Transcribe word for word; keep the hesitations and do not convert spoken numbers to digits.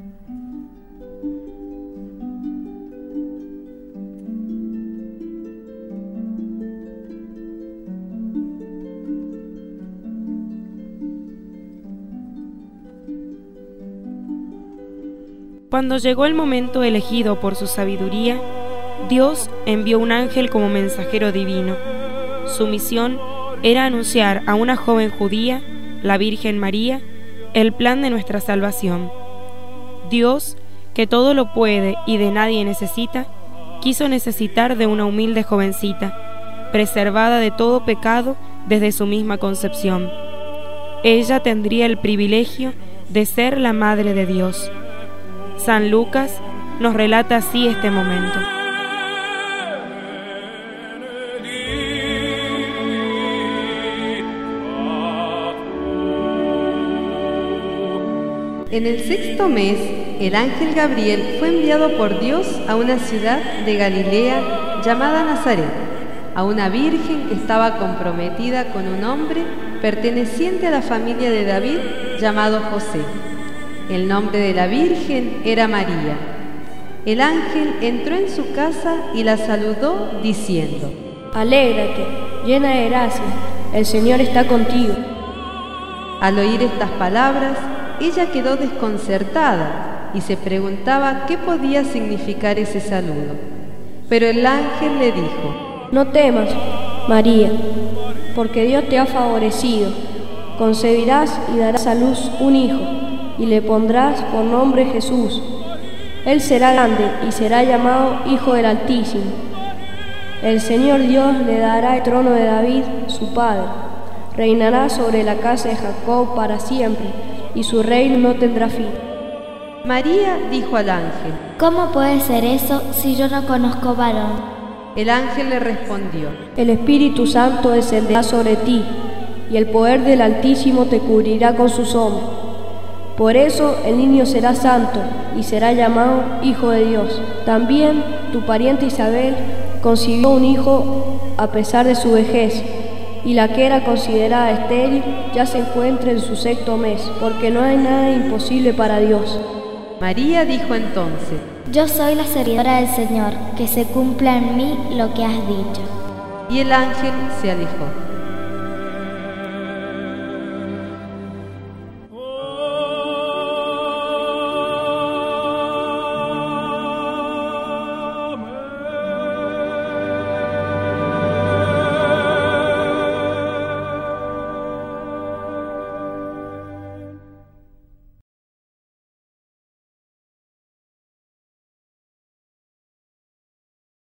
Cuando llegó el momento elegido por su sabiduría, Dios envió un ángel como mensajero divino. Su misión era anunciar a una joven judía, la Virgen María, el plan de nuestra salvación. Dios, que todo lo puede y de nadie necesita, quiso necesitar de una humilde jovencita, preservada de todo pecado desde su misma concepción. Ella tendría el privilegio de ser la Madre de Dios. San Lucas nos relata así este momento. En el sexto mes, el ángel Gabriel fue enviado por Dios a una ciudad de Galilea llamada Nazaret, a una virgen que estaba comprometida con un hombre perteneciente a la familia de David llamado José. El nombre de la virgen era María. El ángel entró en su casa y la saludó diciendo: Alégrate, llena de gracia, el Señor está contigo. Al oír estas palabras, ella quedó desconcertada y se preguntaba qué podía significar ese saludo. Pero el ángel le dijo: No temas, María, porque Dios te ha favorecido. Concebirás y darás a luz un hijo, y le pondrás por nombre Jesús. Él será grande y será llamado Hijo del Altísimo. El Señor Dios le dará el trono de David, su padre. Reinará sobre la casa de Jacob para siempre, y su reino no tendrá fin. María dijo al ángel: ¿Cómo puede ser eso si yo no conozco varón? El ángel le respondió: El Espíritu Santo descenderá sobre ti, y el poder del Altísimo te cubrirá con su sombra. Por eso el niño será santo y será llamado Hijo de Dios. También tu pariente Isabel concibió un hijo a pesar de su vejez, y la que era considerada estéril ya se encuentra en su sexto mes, porque no hay nada imposible para Dios. María dijo entonces: Yo soy la servidora del Señor, que se cumpla en mí lo que has dicho. Y el ángel se alejó.